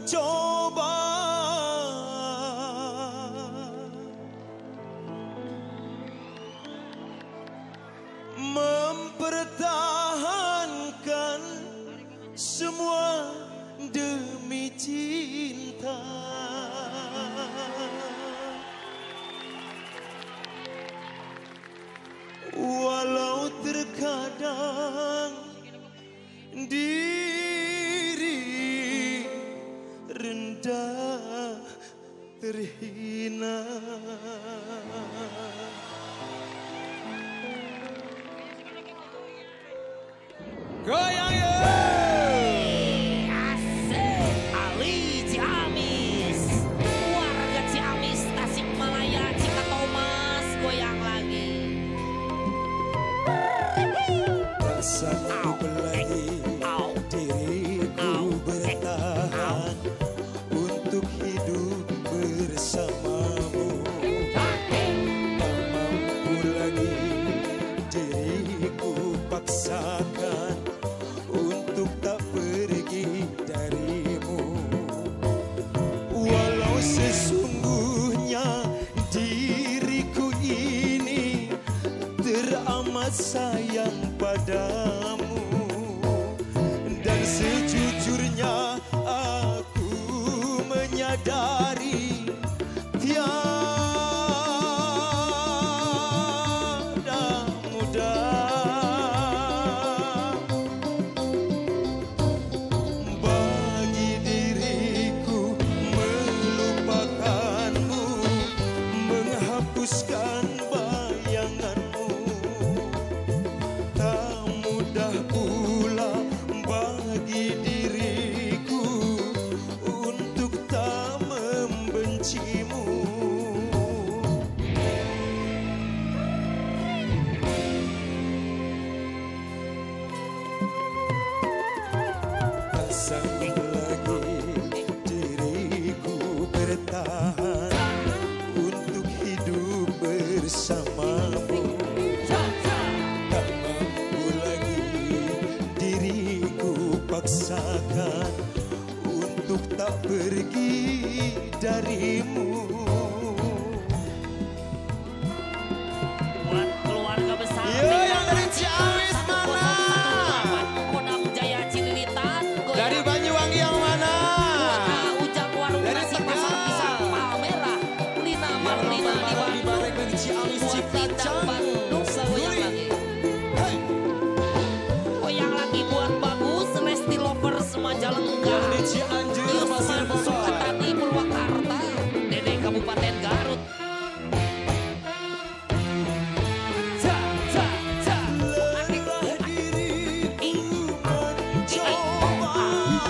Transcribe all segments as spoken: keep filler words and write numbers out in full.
mencoba mempertahankan semua demi cinta. Walau terkadang diri rendah terhina, goyang ya. Asik, Ali Ciamis, warga Ciamis, Tasikmalaya, Cikatomas, goyang lagi. Tak sanggup lagi diriku bertahan untuk hidup bersamamu. Tak mampu lagi diriku paksakan untuk tak pergi darimu. Walau sesungguhnya diriku ini teramat sayang padamu, dan sejujurnya aku menyadari tiada mudah bagi diriku melupakanmu, menghapuskan bayanganmu. Tak mudah pula bagi diriku untuk tak membencimu. Tak sanggup lagi diriku bertahan untuk hidup bersamamu. Tak mampu lagi diriku paksakan untuk tak pergi darimu. Buat keluarga besar Yo, yang dari Ciamis mana? Kodam Jaya Cililitan, Dari Banyuwangi yang mana? Ujang Warung Dari Nasi Tegal. Pasar Pisang Palmerah, Lina Marlina di Bandung, Ciamis buat Tindang Bandung, goyang lagi. Goyang lagi buat Bagus, Lesti Lovers Majalengka, Di Cianjur, Pasir Yusman Besar. Sukatani Purwakarta, Dede Kabupaten Garut. Ca, ca, ca. Lelah diriku mencoba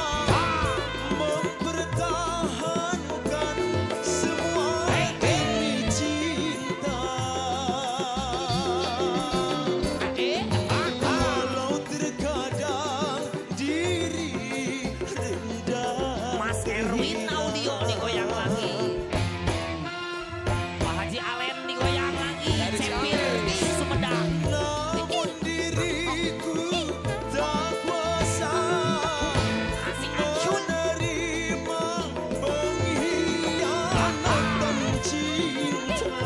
mempertahankan semua demi cinta. Eh, Walau terkadang diri rendah Mas Erwin Audio digoyang lagi. Pak Haji Alen digoyang lagi. Cepir di Sumedang. namun diriku tak kuasa Asik Ancun. menerima pengkhianatan cinta.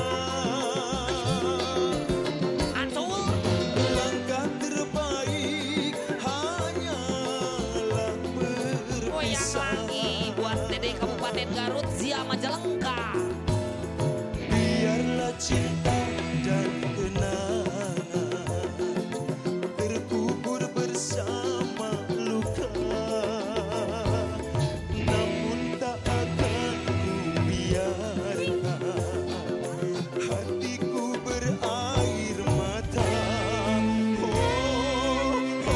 Ancul. Langkah terbaik hanyalah Goyang berpisah. lagi buat Dede Kabupaten Garut, Zia Majalengka. Biarlah cinta dan kenangan terkubur bersama luka, namun tak akan ku biarkan hatiku berair mata. Oh, oh,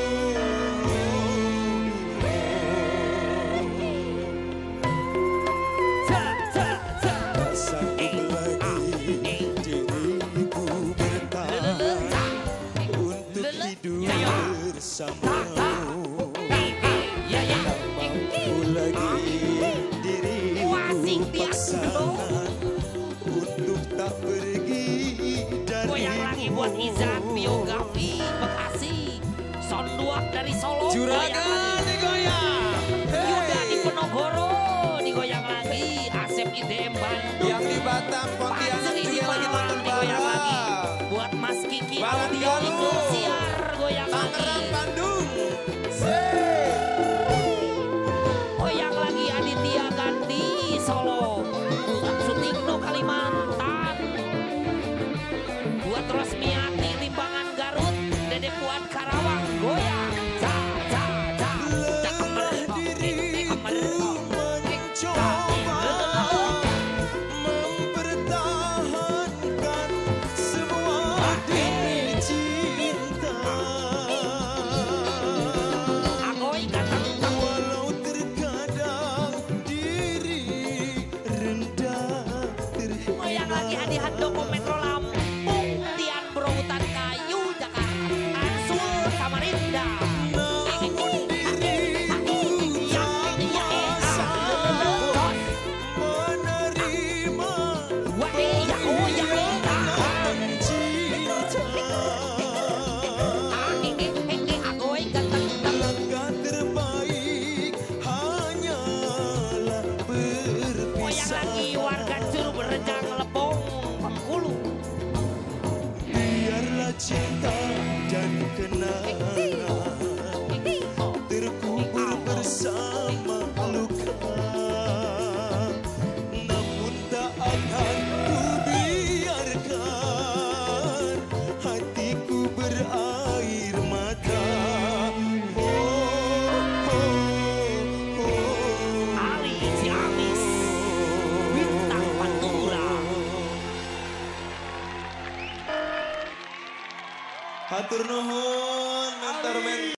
Ca, ca, ca. tak sanggup lagi diriku bertahan untuk hidup bersamamu. Ya, ya. Tak mampu lagi diriku paksakan untuk tak pergi Goyang lagi darimu. buat Izat Biografi Bekasi. Sonduak dari Solo. Juragan digoyang. Yuda di Penogoro. Dem Bandung. Yang di Batam, Pontianak Pasti juga lagi digoyang nonton digoyang lagi. bareng. Buat Mas Kiki Balan audio Galuh. Indosiar goyang lagi. Tangerang, Bandung. Goyang lagi Aditya Gandhi Solo. Buat Sutikno Kalimantan. Buat Rosmiati Limbangan Garut. Dede Puan Karawang goyang. Za za za. Cakemer. Cakemer. Mempertahankan semua demi cinta. Agoy gatang. Walau terkadang diri rendah terhina. Goyang lagi Adi Handoko Metro Lampung. Tian Berobutan Kayu Jakarta. Ansul Samarinda. Namun diriku tak kuasa menerima permintaan cinta. Langkah terbaik hanyalah Goyang berpisah. lagi warga Curug Rejang Lebong Bengkulu. Biarlah cinta dan kenangan terkubur bersama luka. Namun tak akan ku biarkan hatiku berair mata. Oh, oh, oh. Ali Ciamis Bintang Pantura. Hatur nuhun mentor mentor.